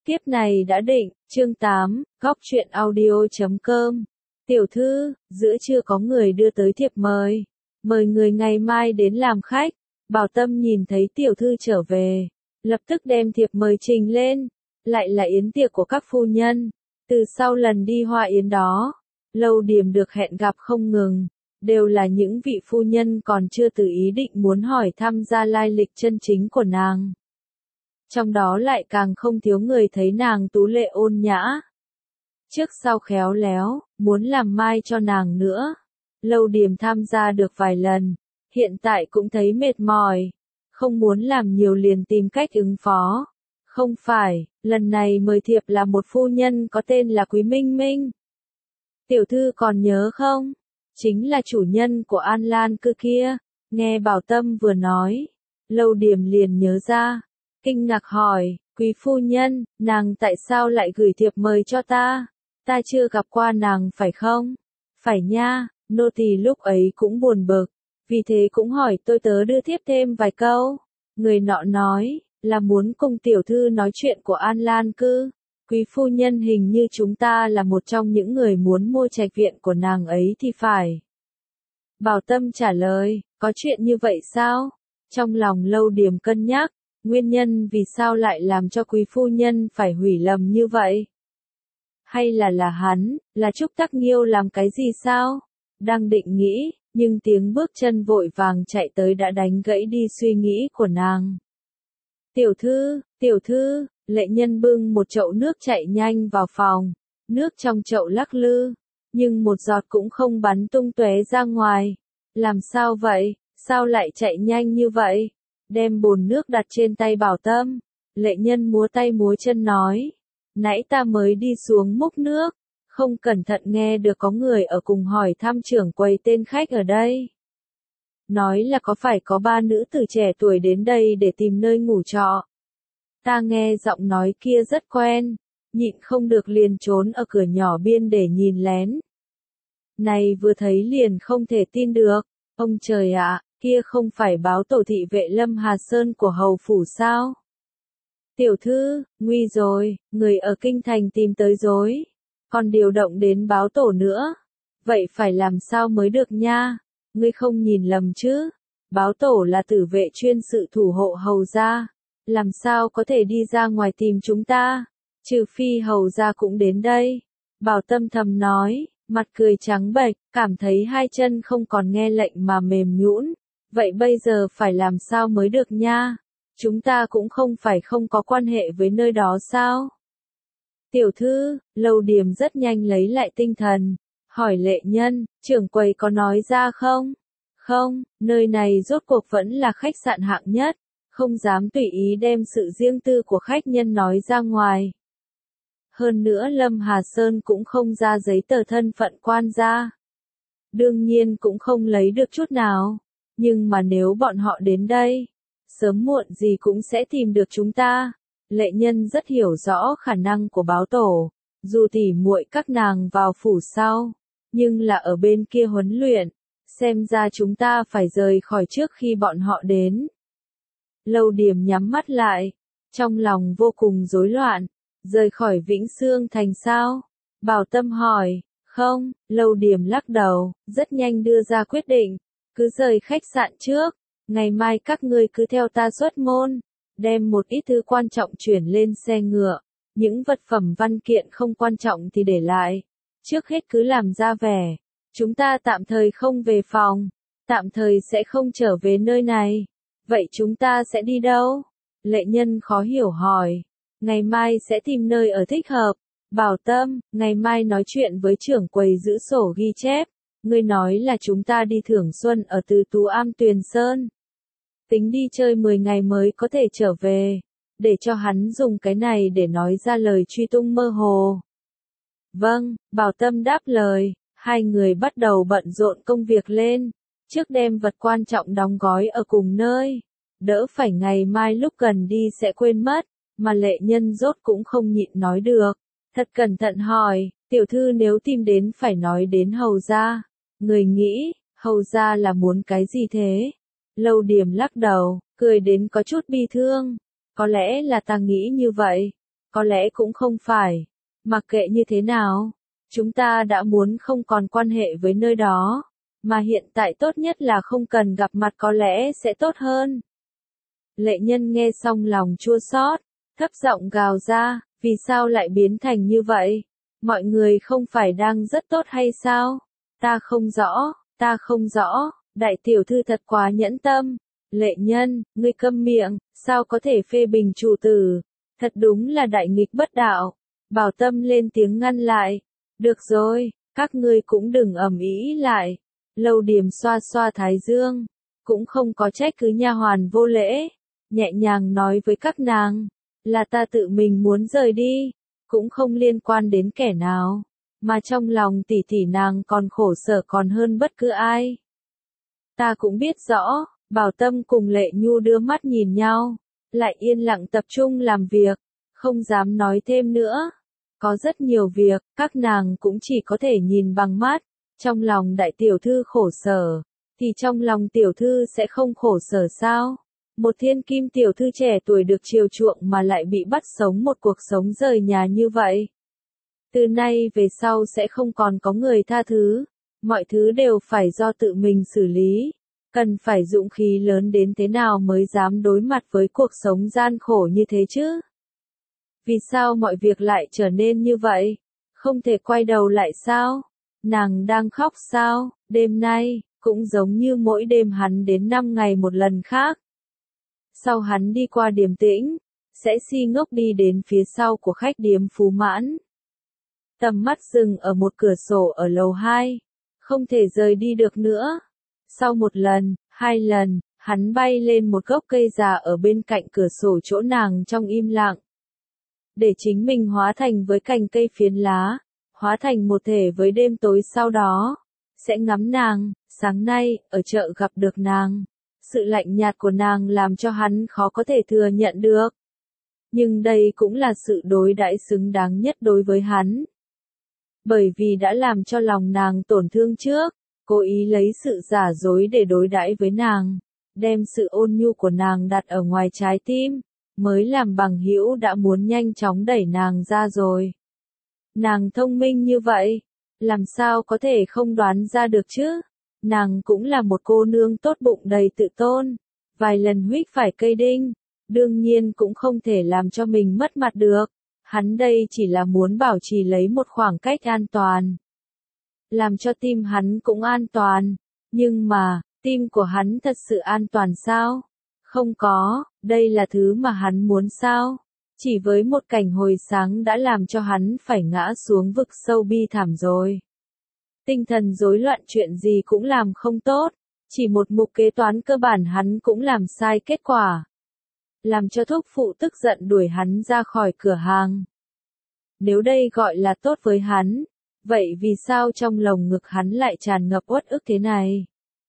Kiếp này đã định, chương 8, góc truyện audio.com. Tiểu thư, giữa trưa có người đưa tới thiệp mời. Mời người ngày mai đến làm khách. Bảo Tâm nhìn thấy tiểu thư trở về. Lập tức đem thiệp mời trình lên. Lại là yến tiệc của các phu nhân. Từ sau lần đi hoa yến đó, Lâu Điềm được hẹn gặp không ngừng. Đều là những vị phu nhân còn chưa từ ý định muốn hỏi thăm ra lai lịch chân chính của nàng. Trong đó lại càng không thiếu người thấy nàng tú lệ ôn nhã. Trước sau khéo léo, muốn làm mai cho nàng nữa. Lâu Điềm tham gia được vài lần, hiện tại cũng thấy mệt mỏi. Không muốn làm nhiều liền tìm cách ứng phó. Không phải, lần này mời thiệp là một phu nhân có tên là Quý Minh Minh. Tiểu thư còn nhớ không? Chính là chủ nhân của An Lan cư kia. Nghe Bảo Tâm vừa nói, Lâu Điềm liền nhớ ra. Kinh ngạc hỏi, quý phu nhân, nàng tại sao lại gửi thiệp mời cho ta? Ta chưa gặp qua nàng phải không? Phải nha, nô tỳ lúc ấy cũng buồn bực, vì thế cũng hỏi tôi tớ đưa thiếp thêm vài câu. Người nọ nói, là muốn cùng tiểu thư nói chuyện của An Lan cư. Quý phu nhân hình như chúng ta là một trong những người muốn mua trạch viện của nàng ấy thì phải. Bảo Tâm trả lời, có chuyện như vậy sao? Trong lòng Lâu Điềm cân nhắc. Nguyên nhân vì sao lại làm cho quý phu nhân phải hủy lầm như vậy? Hay là hắn, là Trúc Tắc Nghiêu làm cái gì sao? Đang định nghĩ, nhưng tiếng bước chân vội vàng chạy tới đã đánh gãy đi suy nghĩ của nàng. Tiểu thư, Lệ Nhân bưng một chậu nước chạy nhanh vào phòng. Nước trong chậu lắc lư, nhưng một giọt cũng không bắn tung tóe ra ngoài. Làm sao vậy? Sao lại chạy nhanh như vậy? Đem bồn nước đặt trên tay Bảo Tâm. Lệ Nhân múa tay múa chân nói. Nãy ta mới đi xuống múc nước. Không cẩn thận nghe được có người ở cùng hỏi thăm trưởng quầy tên khách ở đây. Nói là có phải có ba nữ tử trẻ tuổi đến đây để tìm nơi ngủ trọ. Ta nghe giọng nói kia rất quen. Nhịn không được liền trốn ở cửa nhỏ biên để nhìn lén. Này vừa thấy liền không thể tin được. Ông trời ạ! Kia không phải báo tổ thị vệ Lâm Hà Sơn của hầu phủ sao? Tiểu thư, nguy rồi, người ở kinh thành tìm tới rồi. Còn điều động đến báo tổ nữa. Vậy phải làm sao mới được nha? Ngươi không nhìn lầm chứ? Báo tổ là tử vệ chuyên sự thủ hộ hầu gia. Làm sao có thể đi ra ngoài tìm chúng ta? Trừ phi hầu gia cũng đến đây. Bảo Tâm thầm nói, mặt cười trắng bệch, cảm thấy hai chân không còn nghe lệnh mà mềm nhũn. Vậy bây giờ phải làm sao mới được nha? Chúng ta cũng không phải không có quan hệ với nơi đó sao? Tiểu thư, Lâu Điềm rất nhanh lấy lại tinh thần. Hỏi Lệ Nhân, trưởng quầy có nói ra không? Không, nơi này rốt cuộc vẫn là khách sạn hạng nhất. Không dám tùy ý đem sự riêng tư của khách nhân nói ra ngoài. Hơn nữa Lâm Hà Sơn cũng không ra giấy tờ thân phận quan gia. Đương nhiên cũng không lấy được chút nào. Nhưng mà nếu bọn họ đến đây, sớm muộn gì cũng sẽ tìm được chúng ta. Lệ Nhân rất hiểu rõ khả năng của báo tổ, dù tỉ muội các nàng vào phủ sau, nhưng là ở bên kia huấn luyện, xem ra chúng ta phải rời khỏi trước khi bọn họ đến. Lâu Điềm nhắm mắt lại, trong lòng vô cùng rối loạn, rời khỏi Vĩnh Xương thành sao? Bảo Tâm hỏi, không, Lâu Điềm lắc đầu, rất nhanh đưa ra quyết định. Cứ rời khách sạn trước, ngày mai các ngươi cứ theo ta xuất môn, đem một ít thứ quan trọng chuyển lên xe ngựa, những vật phẩm văn kiện không quan trọng thì để lại, trước hết cứ làm ra vẻ, chúng ta tạm thời không về phòng, tạm thời sẽ không trở về nơi này, vậy chúng ta sẽ đi đâu? Lệ Nhân khó hiểu hỏi, ngày mai sẽ tìm nơi ở thích hợp, Bảo Tâm, ngày mai nói chuyện với trưởng quầy giữ sổ ghi chép. Ngươi nói là chúng ta đi thưởng xuân ở Từ Tú Am Tuyền Sơn. Tính đi chơi 10 ngày mới có thể trở về. Để cho hắn dùng cái này để nói ra lời truy tung mơ hồ. Vâng, Bảo Tâm đáp lời. Hai người bắt đầu bận rộn công việc lên. Trước đem vật quan trọng đóng gói ở cùng nơi. Đỡ phải ngày mai lúc gần đi sẽ quên mất. Mà Lệ Nhân rốt cũng không nhịn nói được. Thật cẩn thận hỏi, tiểu thư nếu tìm đến phải nói đến hầu gia. Người nghĩ, hầu gia là muốn cái gì thế? Lâu Điềm lắc đầu, cười đến có chút bi thương. Có lẽ là ta nghĩ như vậy. có lẽ cũng không phải. Mặc kệ như thế nào, chúng ta đã muốn không còn quan hệ với nơi đó, mà hiện tại tốt nhất là không cần gặp mặt có lẽ sẽ tốt hơn. Lệ Nhân nghe xong lòng chua xót, thấp giọng gào ra, vì sao lại biến thành như vậy? Mọi người không phải đang rất tốt hay sao? Ta không rõ, đại tiểu thư thật quá nhẫn tâm. Lệ Nhân, ngươi câm miệng, sao có thể phê bình chủ tử? Thật đúng là đại nghịch bất đạo. Bảo Tâm lên tiếng ngăn lại. Được rồi, các ngươi cũng đừng ầm ĩ lại. Lâu Điềm xoa xoa thái dương, cũng không có trách cứ nha hoàn vô lễ, nhẹ nhàng nói với các nàng, là ta tự mình muốn rời đi, cũng không liên quan đến kẻ nào, mà trong lòng tỷ tỷ nàng còn khổ sở còn hơn bất cứ ai. Ta cũng biết rõ, Bảo Tâm cùng Lệ Nhu đưa mắt nhìn nhau, lại yên lặng tập trung làm việc, không dám nói thêm nữa. Có rất nhiều việc, các nàng cũng chỉ có thể nhìn bằng mắt. Trong lòng đại tiểu thư khổ sở, thì trong lòng tiểu thư sẽ không khổ sở sao? Một thiên kim tiểu thư trẻ tuổi được chiều chuộng mà lại bị bắt sống một cuộc sống rời nhà như vậy. Từ nay về sau sẽ không còn có người tha thứ, mọi thứ đều phải do tự mình xử lý. Cần phải dũng khí lớn đến thế nào mới dám đối mặt với cuộc sống gian khổ như thế chứ? Vì sao mọi việc lại trở nên như vậy? Không thể quay đầu lại sao? Nàng đang khóc sao? Đêm nay, cũng giống như mỗi đêm hắn đến 5 ngày một lần khác. Sau hắn đi qua Điềm Tĩnh, sẽ si ngốc đi đến phía sau của khách điếm Phú Mãn. Tầm mắt dừng ở một cửa sổ ở lầu 2, không thể rời đi được nữa. Sau một lần, 2 lần, hắn bay lên một gốc cây già ở bên cạnh cửa sổ chỗ nàng trong im lặng. Để chính mình hóa thành với cành cây phiến lá, hóa thành một thể với đêm tối sau đó, sẽ ngắm nàng. Sáng nay, ở chợ gặp được nàng, sự lạnh nhạt của nàng làm cho hắn khó có thể thừa nhận được. Nhưng đây cũng là sự đối đãi xứng đáng nhất đối với hắn. Bởi vì đã làm cho lòng nàng tổn thương trước, cố ý lấy sự giả dối để đối đãi với nàng, đem sự ôn nhu của nàng đặt ở ngoài trái tim, mới làm bằng hữu đã muốn nhanh chóng đẩy nàng ra rồi. Nàng thông minh như vậy, làm sao có thể không đoán ra được chứ? Nàng cũng là một cô nương tốt bụng đầy tự tôn, vài lần huých phải cây đinh, đương nhiên cũng không thể làm cho mình mất mặt được. Hắn đây chỉ là muốn bảo trì lấy một khoảng cách an toàn, làm cho tim hắn cũng an toàn. Nhưng mà, tim của hắn thật sự an toàn sao? Không có, đây là thứ mà hắn muốn sao? Chỉ với một cảnh hồi sáng đã làm cho hắn phải ngã xuống vực sâu bi thảm rồi. Tinh thần rối loạn chuyện gì cũng làm không tốt, chỉ một mục kế toán cơ bản hắn cũng làm sai kết quả. Làm cho thúc phụ tức giận đuổi hắn ra khỏi cửa hàng. Nếu đây gọi là tốt với hắn, vậy vì sao trong lồng ngực hắn lại tràn ngập uất ức thế này?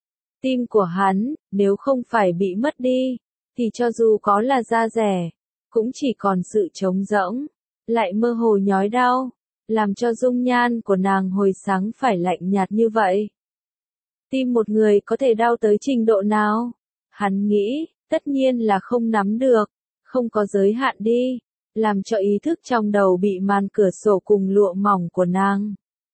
Tim của hắn, nếu không phải bị mất đi, thì cho dù có là da rẻ, cũng chỉ còn sự trống rỗng, lại mơ hồ nhói đau, làm cho dung nhan của nàng hồi sáng phải lạnh nhạt như vậy. Tim một người có thể đau tới trình độ nào? Hắn nghĩ, tất nhiên là không nắm được, không có giới hạn đi, làm cho ý thức trong đầu bị màn cửa sổ cùng lụa mỏng của nàng.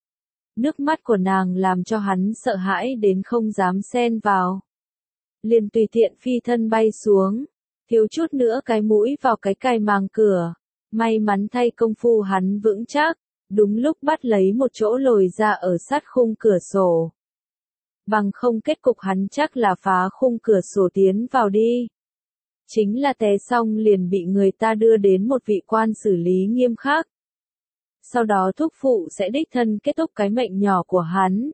Nước mắt của nàng làm cho hắn sợ hãi đến không dám xen vào. Liền tùy tiện phi thân bay xuống, thiếu chút nữa cái mũi vào cái cài màng cửa. May mắn thay công phu hắn vững chắc, đúng lúc bắt lấy một chỗ lồi ra ở sát khung cửa sổ. Bằng không kết cục hắn chắc là phá khung cửa sổ tiến vào đi. Chính là té xong liền bị người ta đưa đến một vị quan xử lý nghiêm khắc. Sau đó thúc phụ sẽ đích thân kết thúc cái mệnh nhỏ của hắn.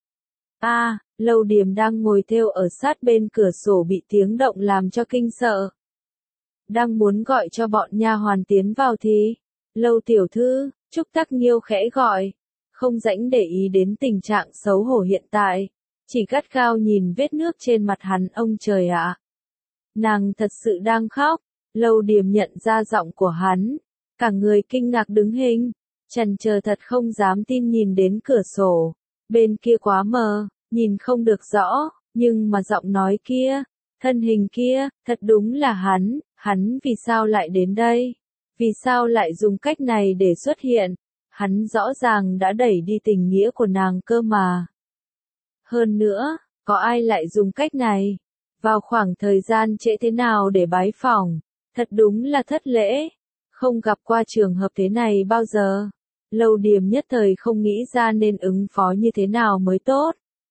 Lâu Điềm đang ngồi thêu ở sát bên cửa sổ bị tiếng động làm cho kinh sợ. Đang muốn gọi cho bọn nha hoàn tiến vào thì, Lâu tiểu thư, Trúc Tắc Nghiêu khẽ gọi, không rảnh để ý đến tình trạng xấu hổ hiện tại, chỉ gắt gao nhìn vết nước trên mặt hắn. Ông trời ạ! Nàng thật sự đang khóc. Lâu Điềm nhận ra giọng của hắn, cả người kinh ngạc đứng hình, trần chờ thật không dám tin nhìn đến cửa sổ, bên kia quá mờ, nhìn không được rõ, nhưng mà giọng nói kia, thân hình kia, thật đúng là hắn vì sao lại đến đây? Vì sao lại dùng cách này để xuất hiện? Hắn rõ ràng đã đẩy đi tình nghĩa của nàng cơ mà. Hơn nữa, có ai lại dùng cách này? Vào khoảng thời gian trễ thế nào để bái phỏng? Thật đúng là thất lễ. Không gặp qua trường hợp thế này bao giờ. Lâu Điềm nhất thời không nghĩ ra nên ứng phó như thế nào mới tốt.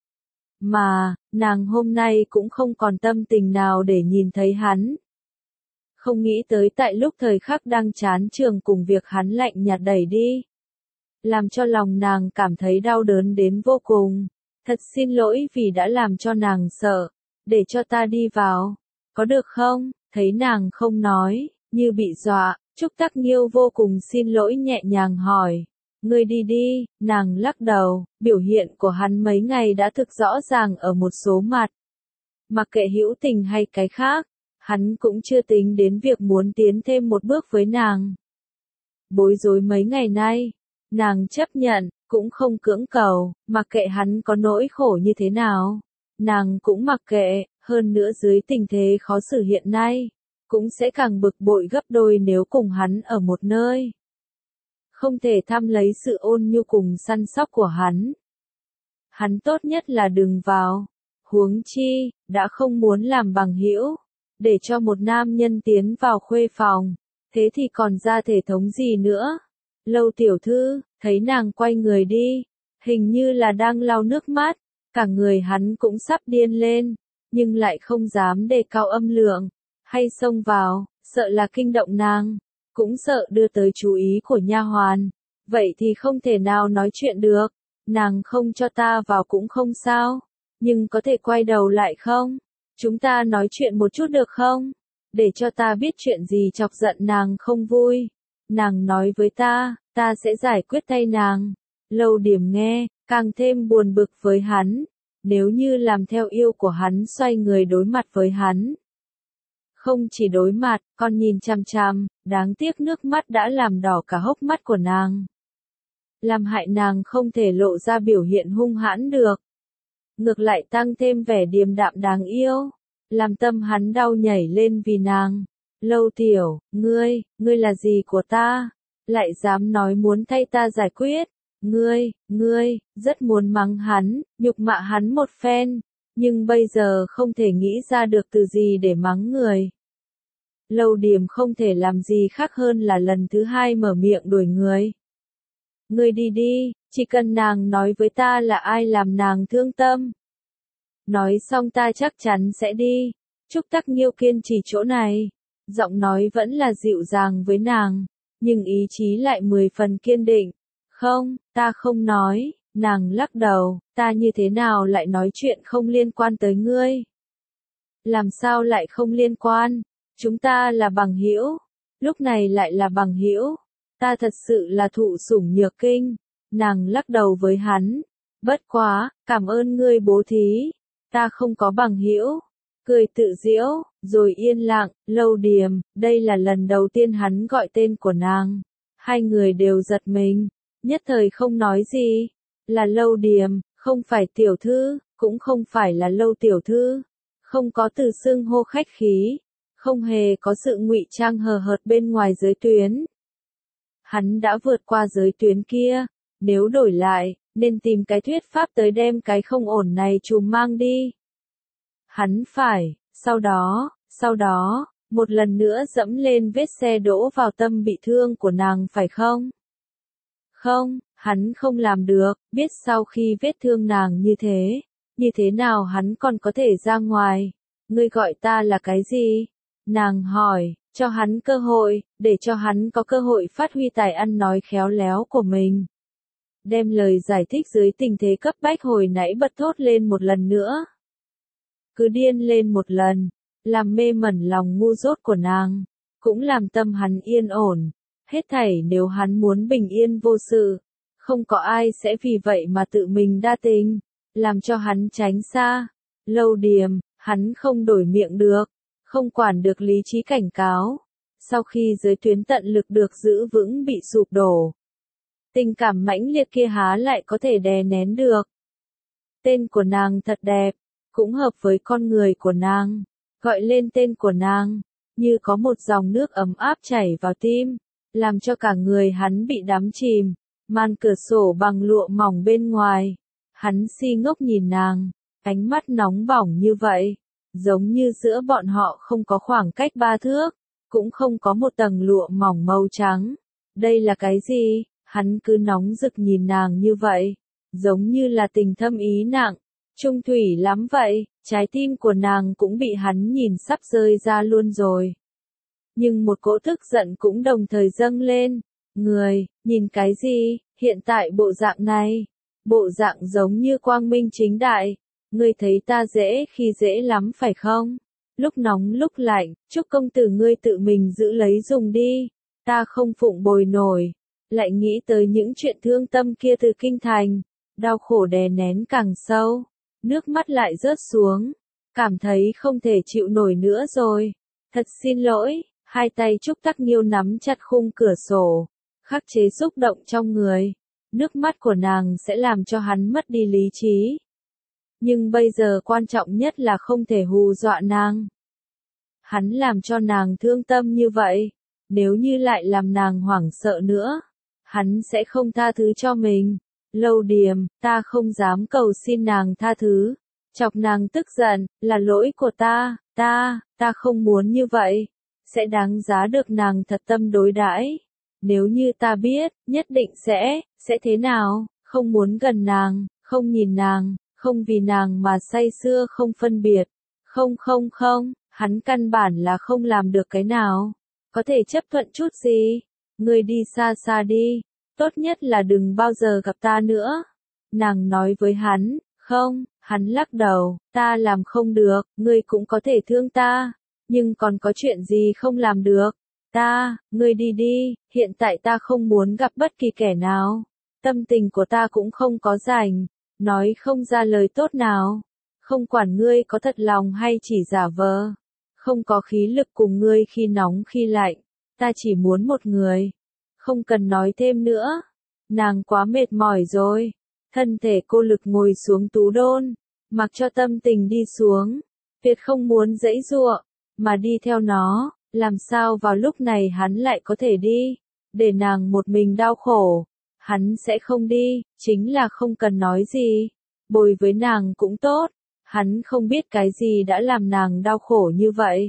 Mà, nàng hôm nay cũng không còn tâm tình nào để nhìn thấy hắn. Không nghĩ tới tại lúc thời khắc đang chán trường cùng việc hắn lạnh nhạt đẩy đi. Làm cho lòng nàng cảm thấy đau đớn đến vô cùng. Thật xin lỗi vì đã làm cho nàng sợ. Để cho ta đi vào. Có được không? Thấy nàng không nói, như bị dọa, Trúc Tắc Nghiêu vô cùng xin lỗi nhẹ nhàng hỏi. Ngươi đi đi, nàng lắc đầu, biểu hiện của hắn mấy ngày đã thực rõ ràng ở một số mặt. Mặc kệ hữu tình hay cái khác, hắn cũng chưa tính đến việc muốn tiến thêm một bước với nàng. Bối rối mấy ngày nay, nàng chấp nhận, cũng không cưỡng cầu, mặc kệ hắn có nỗi khổ như thế nào. Nàng cũng mặc kệ, hơn nữa dưới tình thế khó xử hiện nay, cũng sẽ càng bực bội gấp đôi nếu cùng hắn ở một nơi. Không thể thăm lấy sự ôn nhu cùng săn sóc của hắn. Hắn tốt nhất là đừng vào. Huống chi, đã không muốn làm bằng hữu, để cho một nam nhân tiến vào khuê phòng, thế thì còn ra thể thống gì nữa. Lâu tiểu thư, thấy nàng quay người đi, hình như là đang lau nước mắt, cả người hắn cũng sắp điên lên, nhưng lại không dám đề cao âm lượng, hay xông vào, sợ là kinh động nàng, cũng sợ đưa tới chú ý của nha hoàn, vậy thì không thể nào nói chuyện được, nàng không cho ta vào cũng không sao, nhưng có thể quay đầu lại không? Chúng ta nói chuyện một chút được không? Để cho ta biết chuyện gì chọc giận nàng không vui. Nàng nói với ta sẽ giải quyết thay nàng. Lâu Điểm nghe, càng thêm buồn bực với hắn. Nếu như làm theo yêu của hắn xoay người đối mặt với hắn. Không chỉ đối mặt, còn nhìn chằm chằm, đáng tiếc nước mắt đã làm đỏ cả hốc mắt của nàng. Làm hại nàng không thể lộ ra biểu hiện hung hãn được. Ngược lại tăng thêm vẻ điềm đạm đáng yêu, làm tâm hắn đau nhảy lên vì nàng. Lâu tiểu, ngươi là gì của ta? Lại dám nói muốn thay ta giải quyết. Ngươi, rất muốn mắng hắn, nhục mạ hắn một phen, nhưng bây giờ không thể nghĩ ra được từ gì để mắng người. Lâu Điểm không thể làm gì khác hơn là lần thứ hai mở miệng đuổi người. Ngươi đi đi, chỉ cần nàng nói với ta là ai làm nàng thương tâm. Nói xong ta chắc chắn sẽ đi. Trúc Tắc Nghiêu kiên trì chỗ này. Giọng nói vẫn là dịu dàng với nàng, nhưng ý chí lại 10 phần kiên định. Không, ta không nói. Nàng lắc đầu, ta như thế nào lại nói chuyện không liên quan tới ngươi? Làm sao lại không liên quan? Chúng ta là bằng hữu. Lúc này lại là bằng hữu. Ta thật sự là thụ sủng nhược kinh. Nàng lắc đầu với hắn. Bất quá, cảm ơn ngươi bố thí. Ta không có bằng hữu. Cười tự giễu, rồi yên lặng. Lâu Điềm, đây là lần đầu tiên hắn gọi tên của nàng. Hai người đều giật mình, nhất thời không nói gì. Là Lâu Điềm, không phải tiểu thư, cũng không phải là Lâu tiểu thư. Không có từ xưng hô khách khí, không hề có sự ngụy trang hờ hợt bên ngoài giới tuyến. Hắn đã vượt qua giới tuyến kia, nếu đổi lại, nên tìm cái thuyết pháp tới đem cái không ổn này trùm mang đi. Hắn phải, sau đó, một lần nữa dẫm lên vết xe đỗ vào tâm bị thương của nàng phải không? Không, hắn không làm được, biết sau khi vết thương nàng như thế nào hắn còn có thể ra ngoài. Ngươi gọi ta là cái gì? Nàng hỏi, cho hắn cơ hội, để cho hắn có cơ hội phát huy tài ăn nói khéo léo của mình. Đem lời giải thích dưới tình thế cấp bách hồi nãy bật thốt lên một lần nữa. Cứ điên lên một lần, làm mê mẩn lòng ngu dốt của nàng, cũng làm tâm hắn yên ổn. Hết thảy nếu hắn muốn bình yên vô sự, không có ai sẽ vì vậy mà tự mình đa tình, làm cho hắn tránh xa. Lâu Điềm, hắn không đổi miệng được, không quản được lý trí cảnh cáo. Sau khi giới tuyến tận lực được giữ vững bị sụp đổ, tình cảm mãnh liệt kia há lại có thể đè nén được. Tên của nàng thật đẹp, cũng hợp với con người của nàng. Gọi lên tên của nàng, như có một dòng nước ấm áp chảy vào tim. làm cho cả người hắn bị đắm chìm, màn cửa sổ bằng lụa mỏng bên ngoài. Hắn si ngốc nhìn nàng, ánh mắt nóng bỏng như vậy, giống như giữa bọn họ không có khoảng cách 3 thước, cũng không có một tầng lụa mỏng màu trắng. Đây là cái gì? Hắn cứ nóng rực nhìn nàng như vậy, giống như là tình thâm ý nặng, trung thủy lắm vậy, trái tim của nàng cũng bị hắn nhìn sắp rơi ra luôn rồi. Nhưng một cỗ tức giận cũng đồng thời dâng lên. Người, nhìn cái gì, hiện tại bộ dạng này, bộ dạng giống như quang minh chính đại, ngươi thấy ta dễ khi dễ lắm phải không? Lúc nóng lúc lạnh, chúc công tử ngươi tự mình giữ lấy dùng đi, ta không phụng bồi nổi. Lại nghĩ tới những chuyện thương tâm kia từ kinh thành, đau khổ đè nén càng sâu, nước mắt lại rớt xuống, cảm thấy không thể chịu nổi nữa rồi. Thật xin lỗi, hai tay Trúc Tắc Nghiêu nắm chặt khung cửa sổ, khắc chế xúc động trong người. Nước mắt của nàng sẽ làm cho hắn mất đi lý trí. Nhưng bây giờ quan trọng nhất là không thể hù dọa nàng. Hắn làm cho nàng thương tâm như vậy, nếu như lại làm nàng hoảng sợ nữa, hắn sẽ không tha thứ cho mình. Lâu Điềm, ta không dám cầu xin nàng tha thứ. Chọc nàng tức giận, là lỗi của ta không muốn như vậy. Sẽ đáng giá được nàng thật tâm đối đãi. Nếu như ta biết, nhất định sẽ thế nào, không muốn gần nàng, không nhìn nàng, không vì nàng mà say sưa không phân biệt. Không, hắn căn bản là không làm được cái nào. Có thể chấp thuận chút gì? Ngươi đi xa xa đi, tốt nhất là đừng bao giờ gặp ta nữa. Nàng nói với hắn, không, hắn lắc đầu, ta làm không được, ngươi cũng có thể thương ta, nhưng còn có chuyện gì không làm được? Ngươi đi đi, hiện tại ta không muốn gặp bất kỳ kẻ nào. Tâm tình của ta cũng không có rảnh, nói không ra lời tốt nào. Không quản ngươi có thật lòng hay chỉ giả vờ. Không có khí lực cùng ngươi khi nóng khi lạnh. Ta chỉ muốn một người. Không cần nói thêm nữa. Nàng quá mệt mỏi rồi. Thân thể cô lực ngồi xuống tú đôn. Mặc cho tâm tình đi xuống. Tuyệt không muốn giãy giụa, mà đi theo nó. Làm sao vào lúc này hắn lại có thể đi, để nàng một mình đau khổ. Hắn sẽ không đi, chính là không cần nói gì. Bồi với nàng cũng tốt, hắn không biết cái gì đã làm nàng đau khổ như vậy.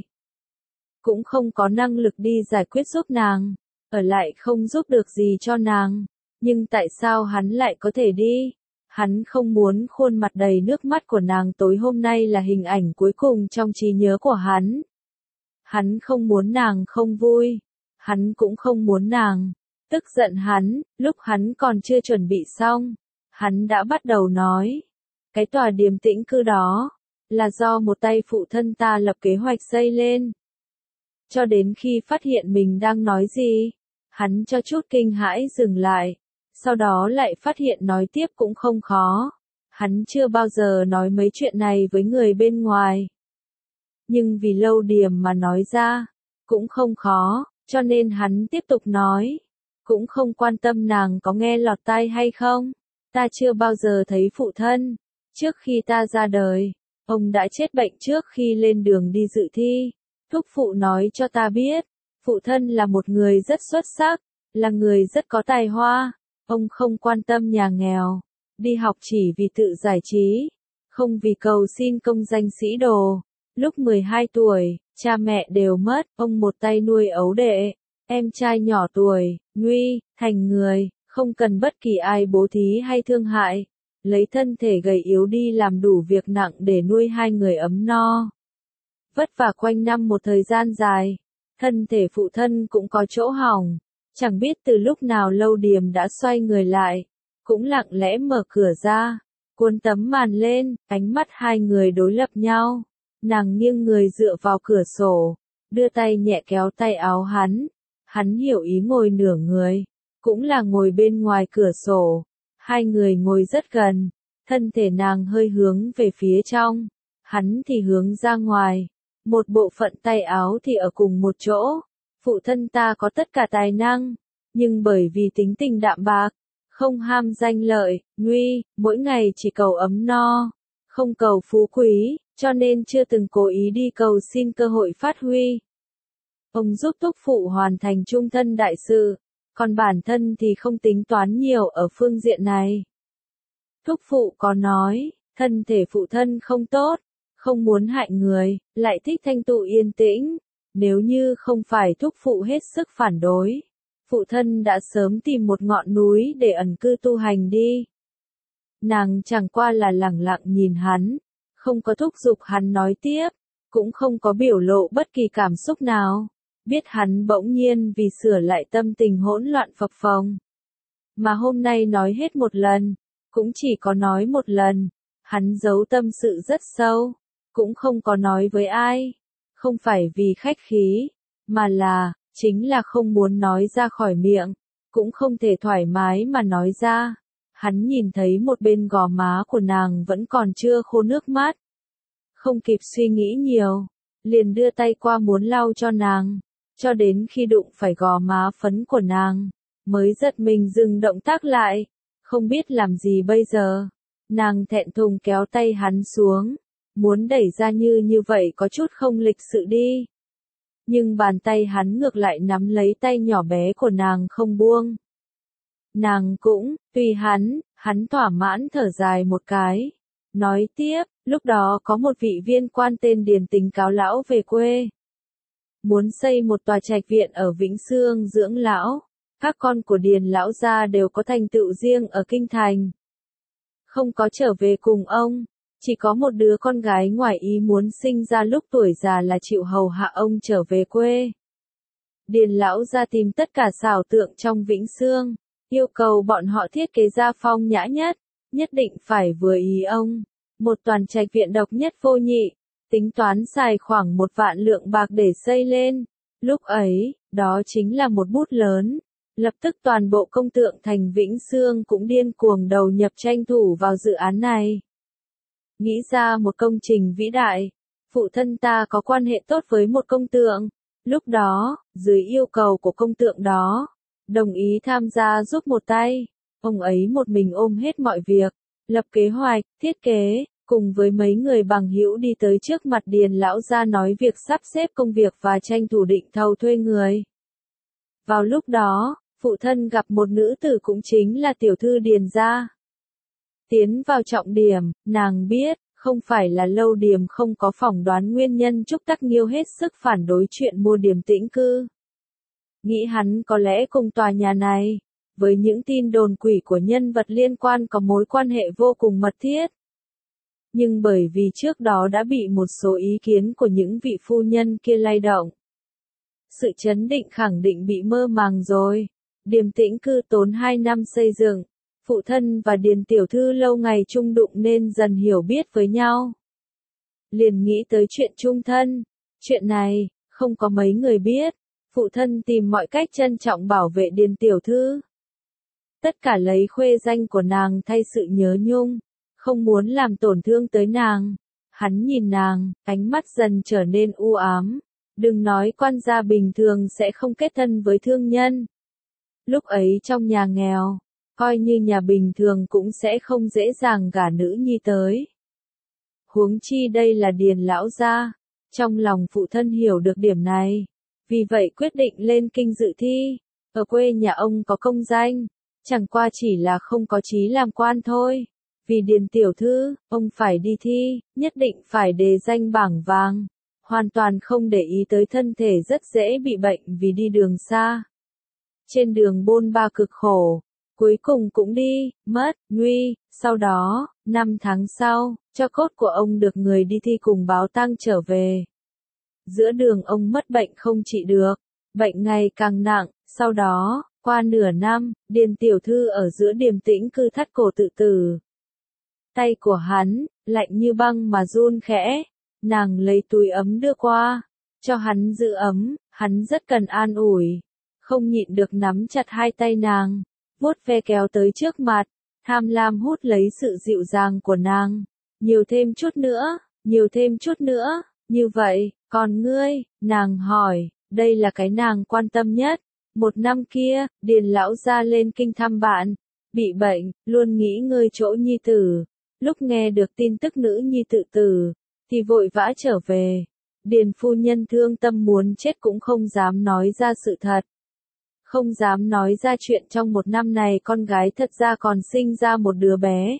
Cũng không có năng lực đi giải quyết giúp nàng, ở lại không giúp được gì cho nàng. Nhưng tại sao hắn lại có thể đi? Hắn không muốn khuôn mặt đầy nước mắt của nàng tối hôm nay là hình ảnh cuối cùng trong trí nhớ của hắn. Hắn không muốn nàng không vui. Hắn cũng không muốn nàng tức giận hắn. Lúc hắn còn chưa chuẩn bị xong, hắn đã bắt đầu nói. Cái tòa điềm tĩnh cư đó, là do một tay phụ thân ta lập kế hoạch xây lên. Cho đến khi phát hiện mình đang nói gì, hắn cho chút kinh hãi dừng lại. Sau đó lại phát hiện nói tiếp cũng không khó. Hắn chưa bao giờ nói mấy chuyện này với người bên ngoài. Nhưng vì Lâu Điềm mà nói ra, cũng không khó, cho nên hắn tiếp tục nói. Cũng không quan tâm nàng có nghe lọt tai hay không. Ta chưa bao giờ thấy phụ thân. Trước khi ta ra đời, ông đã chết bệnh trước khi lên đường đi dự thi. Thúc phụ nói cho ta biết, phụ thân là một người rất xuất sắc, là người rất có tài hoa. Ông không quan tâm nhà nghèo, đi học chỉ vì tự giải trí, không vì cầu xin công danh sĩ đồ. Lúc 12 tuổi, cha mẹ đều mất, ông một tay nuôi ấu đệ, em trai nhỏ tuổi, nguy, thành người, không cần bất kỳ ai bố thí hay thương hại, lấy thân thể gầy yếu đi làm đủ việc nặng để nuôi hai người ấm no. Vất vả quanh năm một thời gian dài, thân thể phụ thân cũng có chỗ hỏng, chẳng biết từ lúc nào Lâu Điềm đã xoay người lại, cũng lặng lẽ mở cửa ra, cuốn tấm màn lên, ánh mắt hai người đối lập nhau. Nàng nghiêng người dựa vào cửa sổ, đưa tay nhẹ kéo tay áo hắn. Hắn hiểu ý ngồi nửa người, cũng là ngồi bên ngoài cửa sổ. Hai người ngồi rất gần, thân thể nàng hơi hướng về phía trong, hắn thì hướng ra ngoài. Một bộ phận tay áo thì ở cùng một chỗ. Phụ thân ta có tất cả tài năng, nhưng bởi vì tính tình đạm bạc, không ham danh lợi, nguy, mỗi ngày chỉ cầu ấm no, không cầu phú quý, cho nên chưa từng cố ý đi cầu xin cơ hội phát huy. Ông giúp thúc phụ hoàn thành chung thân đại sự, còn bản thân thì không tính toán nhiều ở phương diện này. Thúc phụ có nói, thân thể phụ thân không tốt, không muốn hại người, lại thích thanh tụ yên tĩnh, nếu như không phải thúc phụ hết sức phản đối, phụ thân đã sớm tìm một ngọn núi để ẩn cư tu hành đi. Nàng chẳng qua là lẳng lặng nhìn hắn, không có thúc giục hắn nói tiếp, cũng không có biểu lộ bất kỳ cảm xúc nào, biết hắn bỗng nhiên vì sửa lại tâm tình hỗn loạn phập phồng. Mà hôm nay nói hết một lần, cũng chỉ có nói một lần, hắn giấu tâm sự rất sâu, cũng không có nói với ai, không phải vì khách khí, mà là, chính là không muốn nói ra khỏi miệng, cũng không thể thoải mái mà nói ra. Hắn nhìn thấy một bên gò má của nàng vẫn còn chưa khô nước mắt. Không kịp suy nghĩ nhiều, liền đưa tay qua muốn lau cho nàng, cho đến khi đụng phải gò má phấn của nàng, mới giật mình dừng động tác lại, không biết làm gì bây giờ. Nàng thẹn thùng kéo tay hắn xuống, muốn đẩy ra như vậy có chút không lịch sự đi. Nhưng bàn tay hắn ngược lại nắm lấy tay nhỏ bé của nàng không buông. Nàng cũng, tùy hắn thỏa mãn thở dài một cái. Nói tiếp, lúc đó có một vị viên quan tên Điền tính cáo lão về quê. Muốn xây một tòa trạch viện ở Vĩnh Xương dưỡng lão. Các con của Điền lão gia đều có thành tựu riêng ở kinh thành. Không có trở về cùng ông, chỉ có một đứa con gái ngoài ý muốn sinh ra lúc tuổi già là chịu hầu hạ ông trở về quê. Điền lão gia tìm tất cả xảo tượng trong Vĩnh Xương, yêu cầu bọn họ thiết kế ra phong nhã nhất, nhất định phải vừa ý ông. Một toàn trạch viện độc nhất vô nhị, tính toán xài khoảng 1 vạn lượng bạc để xây lên. Lúc ấy, đó chính là một bút lớn. Lập tức toàn bộ công tượng thành Vĩnh Xương cũng điên cuồng đầu nhập tranh thủ vào dự án này. Nghĩ ra một công trình vĩ đại, phụ thân ta có quan hệ tốt với một công tượng. Lúc đó, dưới yêu cầu của công tượng đó, đồng ý tham gia giúp một tay. Ông ấy một mình ôm hết mọi việc, lập kế hoạch, thiết kế, cùng với mấy người bằng hữu đi tới trước mặt Điền lão gia nói việc sắp xếp công việc và tranh thủ định thầu thuê người. Vào lúc đó, phụ thân gặp một nữ tử cũng chính là tiểu thư Điền gia. Tiến vào trọng điểm, nàng biết, không phải là Lâu Điềm không có phỏng đoán nguyên nhân Trúc Tắc Nghiêu hết sức phản đối chuyện mua điểm tĩnh cư. Nghĩ hắn có lẽ cùng tòa nhà này, với những tin đồn quỷ của nhân vật liên quan có mối quan hệ vô cùng mật thiết. Nhưng bởi vì trước đó đã bị một số ý kiến của những vị phu nhân kia lay động. Sự chấn định khẳng định bị mơ màng rồi. Điềm tĩnh cư tốn 2 năm xây dựng. Phụ thân và Điền tiểu thư lâu ngày chung đụng nên dần hiểu biết với nhau. Liền nghĩ tới chuyện chung thân. Chuyện này, không có mấy người biết. Phụ thân tìm mọi cách trân trọng bảo vệ Điền tiểu thư. Tất cả lấy khuê danh của nàng thay sự nhớ nhung. Không muốn làm tổn thương tới nàng. Hắn nhìn nàng, ánh mắt dần trở nên u ám. Đừng nói quan gia bình thường sẽ không kết thân với thương nhân. Lúc ấy trong nhà nghèo, coi như nhà bình thường cũng sẽ không dễ dàng gả nữ nhi tới. Huống chi đây là Điền lão gia. Trong lòng phụ thân hiểu được điểm này. Vì vậy quyết định lên kinh dự thi. Ở quê nhà ông có công danh. Chẳng qua chỉ là không có chí làm quan thôi. Vì Điền tiểu thư, ông phải đi thi, nhất định phải đề danh bảng vàng. Hoàn toàn không để ý tới thân thể rất dễ bị bệnh vì đi đường xa. Trên đường bôn ba cực khổ, cuối cùng cũng đi, mất, nguy, sau đó, 5 tháng sau, tro cốt của ông được người đi thi cùng báo tang trở về. Giữa đường ông mất bệnh không trị được, bệnh ngày càng nặng, sau đó, qua nửa năm, Điền tiểu thư ở giữa Điềm tĩnh cư thắt cổ tự tử. Tay của hắn, lạnh như băng mà run khẽ, nàng lấy túi ấm đưa qua, cho hắn giữ ấm, hắn rất cần an ủi, không nhịn được nắm chặt hai tay nàng, vuốt ve kéo tới trước mặt, tham lam hút lấy sự dịu dàng của nàng, nhiều thêm chút nữa, nhiều thêm chút nữa, như vậy, còn ngươi, nàng hỏi, đây là cái nàng quan tâm nhất. Một năm kia, Điền lão gia lên kinh thăm bạn, bị bệnh, luôn nghĩ ngơi chỗ nhi tử. Lúc nghe được tin tức nữ nhi tự tử, thì vội vã trở về. Điền phu nhân thương tâm muốn chết cũng không dám nói ra sự thật. không dám nói ra chuyện trong một năm này con gái thật ra còn sinh ra một đứa bé.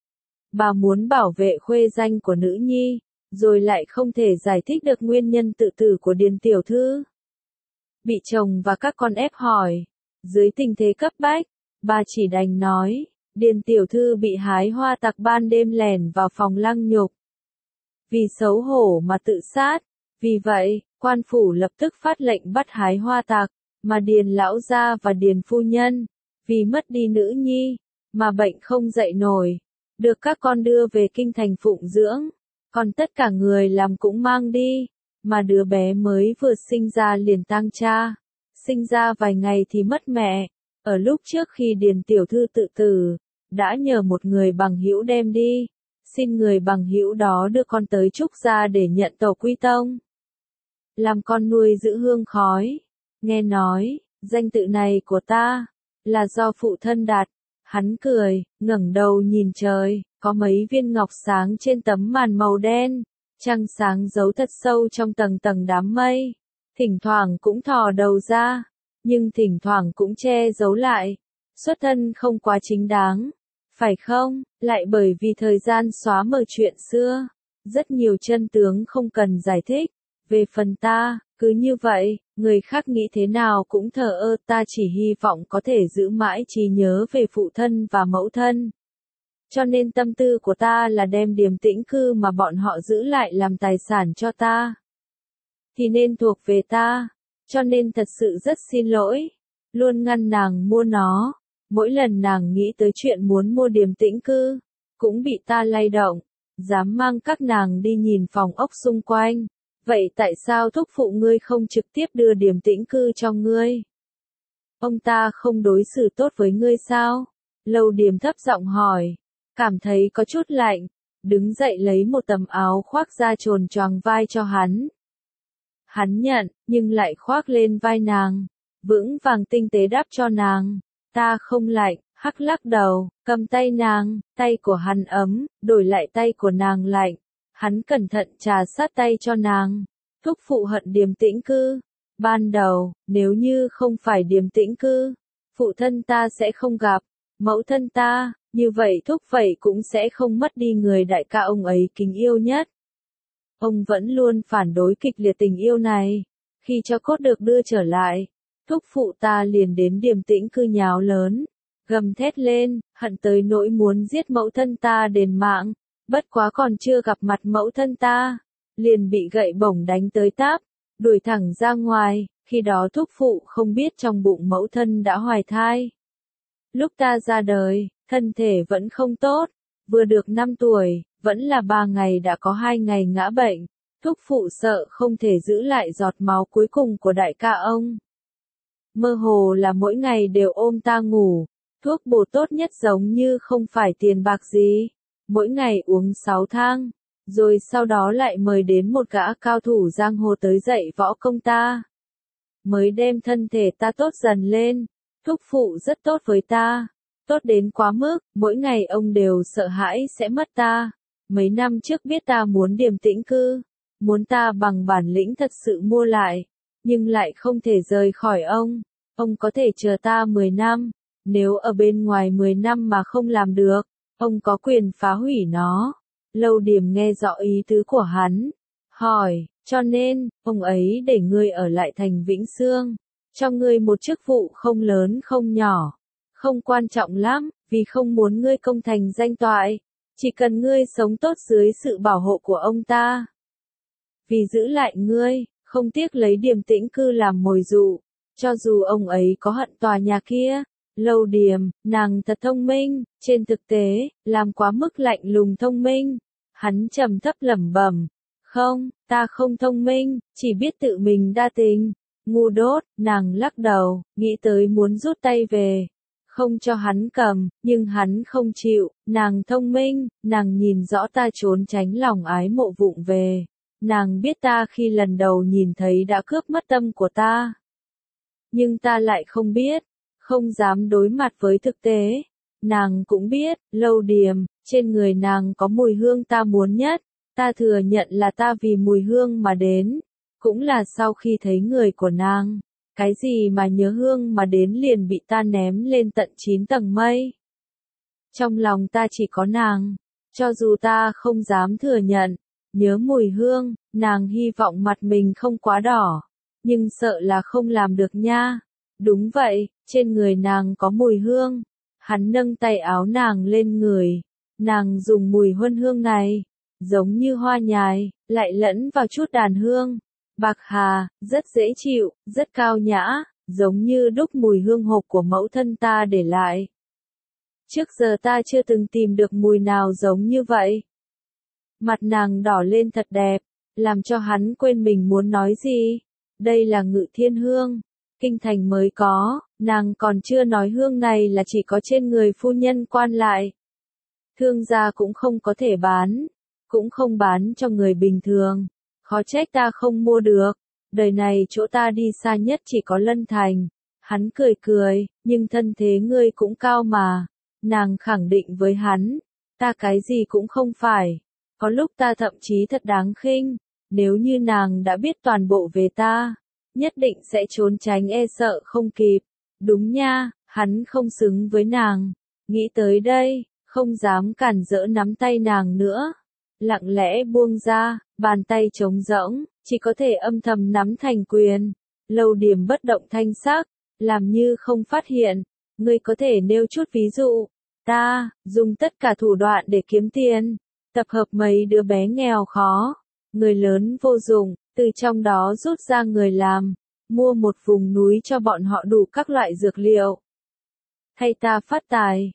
Bà muốn bảo vệ khuê danh của nữ nhi, rồi lại không thể giải thích được nguyên nhân tự tử của Điền tiểu thư. Bị chồng và các con ép hỏi, dưới tình thế cấp bách, bà chỉ đành nói, Điền tiểu thư bị hái hoa tặc ban đêm lẻn vào phòng lăng nhục. Vì xấu hổ mà tự sát, vì vậy, quan phủ lập tức phát lệnh bắt hái hoa tặc, mà Điền lão gia và Điền phu nhân, vì mất đi nữ nhi, mà bệnh không dậy nổi, được các con đưa về kinh thành phụng dưỡng, còn tất cả người làm cũng mang đi, mà đứa bé mới vừa sinh ra liền tang cha, sinh ra vài ngày thì mất mẹ. Ở lúc trước khi Điền tiểu thư tự tử, đã nhờ một người bằng hữu đem đi, xin người bằng hữu đó đưa con tới Trúc gia để nhận tổ quy tông, làm con nuôi giữ hương khói. Nghe nói, danh tự này của ta, là do phụ thân đặt. Hắn cười, ngẩng đầu nhìn trời, có mấy viên ngọc sáng trên tấm màn màu đen, trăng sáng giấu thật sâu trong tầng tầng đám mây, thỉnh thoảng cũng thò đầu ra, nhưng thỉnh thoảng cũng che giấu lại, xuất thân không quá chính đáng, phải không? Lại bởi vì thời gian xóa mờ chuyện xưa, rất nhiều chân tướng không cần giải thích, về phần ta, cứ như vậy, người khác nghĩ thế nào cũng thờ ơ, ta chỉ hy vọng có thể giữ mãi trí nhớ về phụ thân và mẫu thân. Cho nên tâm tư của ta là đem Điềm Tĩnh Cư mà bọn họ giữ lại làm tài sản cho ta, thì nên thuộc về ta, cho nên thật sự rất xin lỗi, luôn ngăn nàng mua nó. Mỗi lần nàng nghĩ tới chuyện muốn mua Điềm Tĩnh Cư, cũng bị ta lay động, dám mang các nàng đi nhìn phòng ốc xung quanh. Vậy tại sao thúc phụ ngươi không trực tiếp đưa Điềm Tĩnh Cư cho ngươi? Ông ta không đối xử tốt với ngươi sao? Lâu Điềm thấp giọng hỏi, cảm thấy có chút lạnh, đứng dậy lấy một tấm áo khoác da trồn choàng vai cho hắn. Hắn nhận, nhưng lại khoác lên vai nàng, vững vàng tinh tế đáp cho nàng. Ta không lạnh, hắc lắc đầu, cầm tay nàng, tay của hắn ấm, đổi lại tay của nàng lạnh. Hắn cẩn thận trà sát tay cho nàng. Thúc phụ hận Điềm Tĩnh Cư. Ban đầu, nếu như không phải Điềm Tĩnh Cư, phụ thân ta sẽ không gặp, mẫu thân ta, như vậy thúc vậy cũng sẽ không mất đi người đại ca ông ấy kính yêu nhất. Ông vẫn luôn phản đối kịch liệt tình yêu này. Khi cho cốt được đưa trở lại, thúc phụ ta liền đến Điềm Tĩnh Cư nháo lớn, gầm thét lên, hận tới nỗi muốn giết mẫu thân ta đền mạng. Bất quá còn chưa gặp mặt mẫu thân ta, liền bị gậy bổng đánh tới táp, đuổi thẳng ra ngoài. Khi đó thúc phụ không biết trong bụng mẫu thân đã hoài thai. Lúc ta ra đời, thân thể vẫn không tốt, vừa được 5 tuổi, vẫn là 3 ngày đã có 2 ngày ngã bệnh. Thúc phụ sợ không thể giữ lại giọt máu cuối cùng của đại ca ông. Mơ hồ là mỗi ngày đều ôm ta ngủ, thuốc bổ tốt nhất giống như không phải tiền bạc gì. Mỗi ngày uống 6 thang, rồi sau đó lại mời đến một gã cao thủ giang hồ tới dạy võ công ta. Mới đem thân thể ta tốt dần lên, thúc phụ rất tốt với ta, tốt đến quá mức, mỗi ngày ông đều sợ hãi sẽ mất ta. Mấy năm trước biết ta muốn Điềm Tĩnh Cư, muốn ta bằng bản lĩnh thật sự mua lại, nhưng lại không thể rời khỏi ông có thể chờ ta 10 năm, nếu ở bên ngoài 10 năm mà không làm được, ông có quyền phá hủy nó. Lâu Điềm nghe rõ ý tứ của hắn, hỏi, cho nên, ông ấy để ngươi ở lại thành Vĩnh Xương, cho ngươi một chức vụ không lớn không nhỏ, không quan trọng lắm, vì không muốn ngươi công thành danh toại, chỉ cần ngươi sống tốt dưới sự bảo hộ của ông ta. Vì giữ lại ngươi, không tiếc lấy Điềm Tĩnh Cư làm mồi dụ, cho dù ông ấy có hận tòa nhà kia. Lâu Điềm, nàng thật thông minh, trên thực tế, làm quá mức lạnh lùng thông minh. Hắn trầm thấp lẩm bẩm, không, ta không thông minh, chỉ biết tự mình đa tình. Ngu đốt, nàng lắc đầu, nghĩ tới muốn rút tay về, không cho hắn cầm, nhưng hắn không chịu. Nàng thông minh, nàng nhìn rõ ta trốn tránh lòng ái mộ vụng về. Nàng biết ta khi lần đầu nhìn thấy đã cướp mất tâm của ta. Nhưng ta lại không biết, không dám đối mặt với thực tế. Nàng cũng biết, Lâu Điềm, trên người nàng có mùi hương ta muốn nhất, ta thừa nhận là ta vì mùi hương mà đến, cũng là sau khi thấy người của nàng, Cái gì mà nhớ hương mà đến liền bị ta ném lên tận 9 tầng mây. Trong lòng ta chỉ có nàng, cho dù ta không dám thừa nhận, nhớ mùi hương, nàng hy vọng mặt mình không quá đỏ, nhưng sợ là không làm được nha. Đúng vậy, trên người nàng có mùi hương. Hắn nâng tay áo nàng lên người, nàng dùng mùi huân hương này, giống như hoa nhài, lại lẫn vào chút đàn hương. Bạc hà, rất dễ chịu, rất cao nhã, giống như đúc mùi hương hộp của mẫu thân ta để lại. Trước giờ ta chưa từng tìm được mùi nào giống như vậy. Mặt nàng đỏ lên thật đẹp, làm cho hắn quên mình muốn nói gì. Đây là Ngự Thiên Hương, kinh thành mới có, nàng còn chưa nói hương này là chỉ có trên người phu nhân quan lại. Thương gia cũng không có thể bán, cũng không bán cho người bình thường. Khó trách ta không mua được, đời này chỗ ta đi xa nhất chỉ có Lân Thành. Hắn cười cười, nhưng thân thế ngươi cũng cao mà. Nàng khẳng định với hắn, ta cái gì cũng không phải. Có lúc ta thậm chí thật đáng khinh, nếu như nàng đã biết toàn bộ về ta, nhất định sẽ trốn tránh e sợ không kịp. Đúng nha, hắn không xứng với nàng. Nghĩ tới đây, không dám cản rỡ nắm tay nàng nữa. Lặng lẽ buông ra, bàn tay trống rỗng, chỉ có thể âm thầm nắm thành quyền. Lâu Điềm bất động thanh sắc, làm như không phát hiện. Ngươi có thể nêu chút ví dụ. Ta, dùng tất cả thủ đoạn để kiếm tiền. Tập hợp mấy đứa bé nghèo khó, người lớn vô dụng, từ trong đó rút ra người làm, mua một vùng núi cho bọn họ đủ các loại dược liệu. Hay ta phát tài,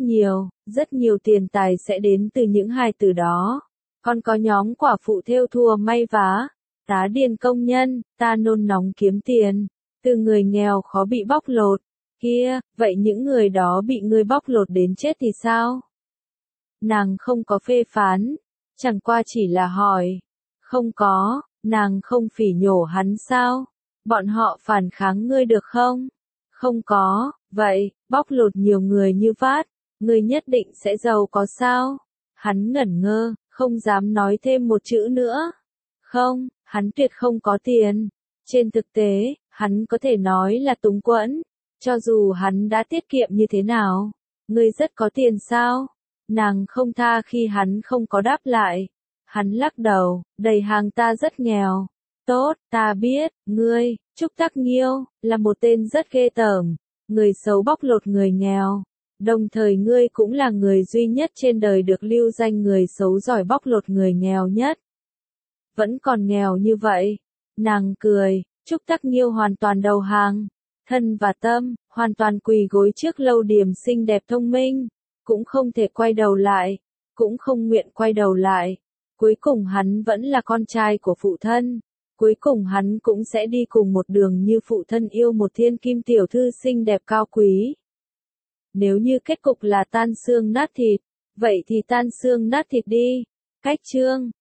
rất nhiều tiền tài sẽ đến từ những hài tử đó. Còn có nhóm quả phụ thêu thùa may vá, tá điền công nhân, ta nôn nóng kiếm tiền, từ người nghèo khó bị bóc lột. Kia, vậy những người đó bị ngươi bóc lột đến chết thì sao? Nàng không có phê phán, chẳng qua chỉ là hỏi. Không có, nàng không phỉ nhổ hắn sao? Bọn họ phản kháng ngươi được không? Không có, vậy, bóc lột nhiều người như vát, ngươi nhất định sẽ giàu có sao? Hắn ngẩn ngơ, không dám nói thêm một chữ nữa. Không, hắn tuyệt không có tiền. Trên thực tế, hắn có thể nói là túng quẫn. Cho dù hắn đã tiết kiệm như thế nào, ngươi rất có tiền sao? Nàng không tha khi hắn không có đáp lại. Hắn lắc đầu, đầy hàng ta rất nghèo. Tốt, ta biết, ngươi, Trúc Tắc Nghiêu, là một tên rất ghê tởm. Người xấu bóc lột người nghèo. Đồng thời ngươi cũng là người duy nhất trên đời được lưu danh người xấu giỏi bóc lột người nghèo nhất. Vẫn còn nghèo như vậy. Nàng cười, Trúc Tắc Nghiêu hoàn toàn đầu hàng. Thân và tâm, hoàn toàn quỳ gối trước Lâu Điềm xinh đẹp thông minh. Cũng không thể quay đầu lại, cũng không nguyện quay đầu lại. Cuối cùng hắn vẫn là con trai của phụ thân. Cuối cùng hắn cũng sẽ đi cùng một đường như phụ thân yêu một thiên kim tiểu thư xinh đẹp cao quý. Nếu như kết cục là tan xương nát thịt, vậy thì tan xương nát thịt đi. Cách chương